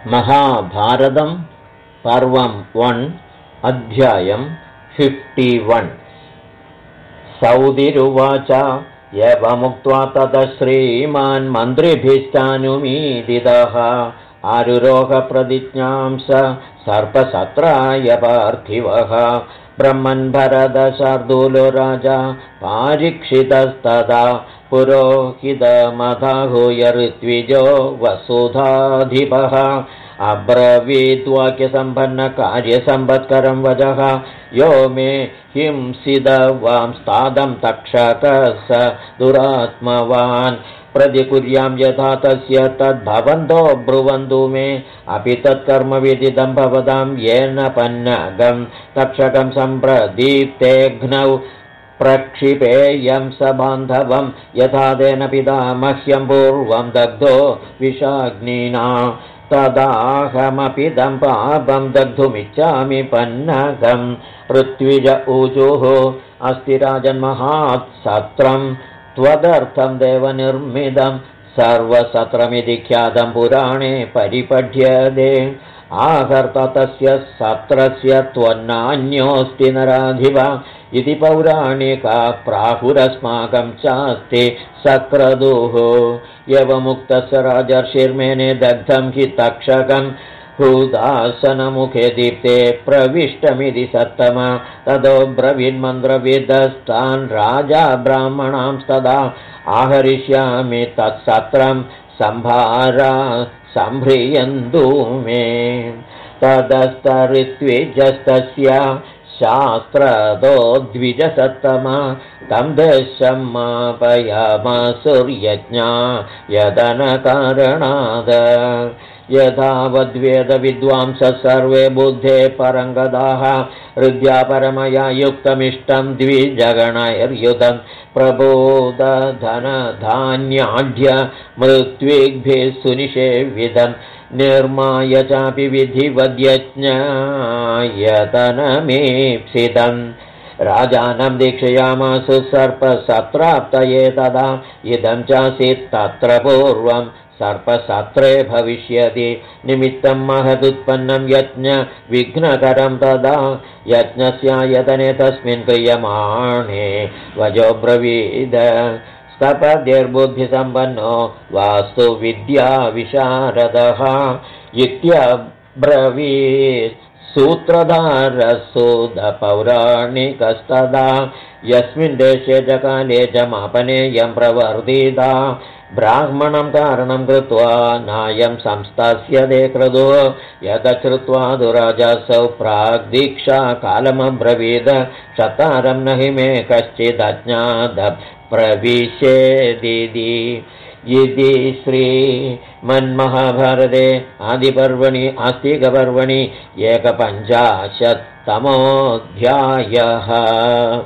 महाभारतं पर्वं 1 अध्यायं 51। सौदिरुवाच एवमुक्त्वा ततः श्रीमान् मन्त्रिभिश्चानुमीदितः आरुरोहप्रतिज्ञां स सर्पसत्राय पार्थिवः। ब्रह्मन् भरतशार्दूलो राजा पारीक्षितस्तदा पुरोहितमथाहूय ऋत्विजो वसुधाधिपः। अब्रवीद्वाक्यसम्पन्नकार्यसम्पत्करं वचः यो मे हिंसितवांस्तादं तक्षकः स दुरात्मवान् प्रतिकुर्यां यथा तस्य तद्भवन्तो ब्रुवन्तु मे अपि तत्कर्मविदितं भवतां येन पन्नगं तक्षकं सम्प्रदीप्तेऽग्नौ प्रक्षिपेयं स बान्धवं यथा तेन पिता मह्यं पूर्वं दग्धो विषाग्निना तदाहमपि तं पापं दग्धुमिच्छामि पन्नगं। ऋत्विज ऊचुः अस्ति राजन्महात्सत्रं त्वदर्थं देवनिर्मितं सर्वसत्रमिति ख्यातं पुराणे परिपठ्यते। आहर्ता तस्य सत्रस्य त्वन्नान्योऽस्ति नराधिप इति पौराणिका प्राहुरस्माकं चास्ति सक्रदुः। एवमुक्तस्य राजर्षिर्मेने दग्धं हि तक्षकं हृदासनमुखे दीप्ते प्रविष्टमिति सत्तमा ततो ब्रवीन्मन्त्रविदस्तान् राजा ब्राह्मणांस्तदा आहरिष्यामि तत्सत्रं सम्भारा सम्भ्रियन्तु मे। ततस्तऋत्विजस्तस्य शास्त्रतो द्विजसत्तमा तं देशं मापयामासुर्यज्ञा यदनकारणाद यथावद्वेदविद्वांसः सर्वे बुद्धे परङ्गदाः हृद्या परमया युक्तमिष्टं द्विजगणैर्युतं प्रबोधधनधान्याढ्य मृत्विग्भिः सुनिषेविदं निर्माय चापि विधिवद्यज्ञायतनमीप्सितम्। राजानं दीक्षयामासु सर्पसत्राप्तये तदा इदं चासीत् तत्र पूर्वं सर्पसत्रे भविष्यति निमित्तं महदुत्पन्नं यज्ञ विघ्नकरं तदा यज्ञस्यायतने तस्मिन् क्रियमाणे वजो ब्रवीद स्तपतिर्बुद्धिसम्पन्नो वास्तुविद्याविशारदः इत्यब्रवीत् सूत्रधारसूदपौराणिकस्तदा यस्मिन् देशे च काले च मापनेयं प्रवर्तिता ब्राह्मणं कारणं कृत्वा नायं संस्थास्यते क्रतुः यतश्रुत्वा दुराजासौ प्राग्दीक्षा कालमब्रवीद क्षतारं न हि मे कश्चिदज्ञात प्रविशेदिति। इति श्रीमन्महाभारते आदिपर्वणि आस्तिकपर्वणि 150तमोऽध्यायः।